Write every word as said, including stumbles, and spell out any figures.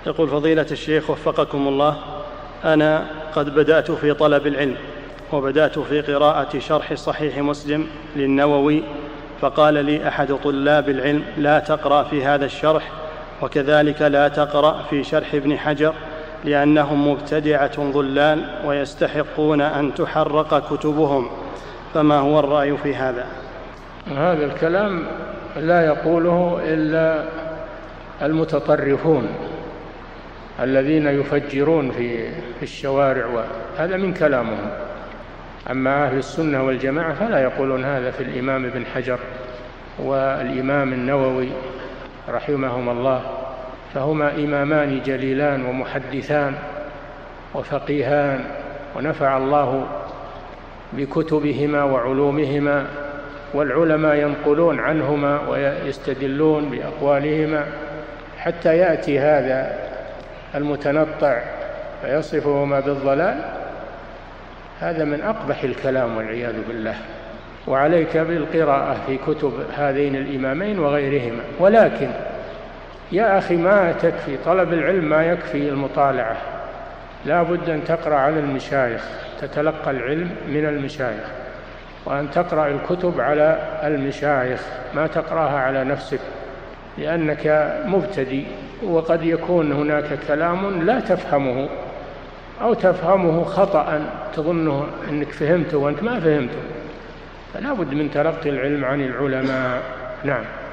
يقول فضيلة الشيخ وفقكم الله، أنا قد بدأت في طلب العلم وبدأت في قراءة شرح صحيح مسلم للنووي، فقال لي أحد طلاب العلم: لا تقرأ في هذا الشرح، وكذلك لا تقرأ في شرح ابن حجر، لأنهم مبتدعة ضلال ويستحقون أن تحرق كتبهم، فما هو الرأي في هذا؟ هذا الكلام لا يقوله إلا المتطرفون الذين يفجرون في الشوارع، وهذا من كلامهم. أما أهل السنة والجماعة فلا يقولون هذا في الإمام ابن حجر والإمام النووي رحمهما الله، فهما إمامان جليلان ومحدثان وفقيهان، ونفع الله بكتبهما وعلومهما، والعلماء ينقلون عنهما ويستدلون بأقوالهما، حتى يأتي هذا المتنطع فيصفهما بالضلال. هذا من أقبح الكلام والعياذ بالله. وعليك بالقراءة في كتب هذين الإمامين وغيرهما. ولكن يا أخي ما تكفي طلب العلم، ما يكفي المطالعة، لا بد أن تقرأ على المشايخ، تتلقى العلم من المشايخ، وأن تقرأ الكتب على المشايخ، ما تقرأها على نفسك، لأنك مبتدئ، وقد يكون هناك كلام لا تفهمه أو تفهمه خطأ تظنه أنك فهمته وأنت ما فهمته، فلا بد من تلقي العلم عن العلماء. نعم.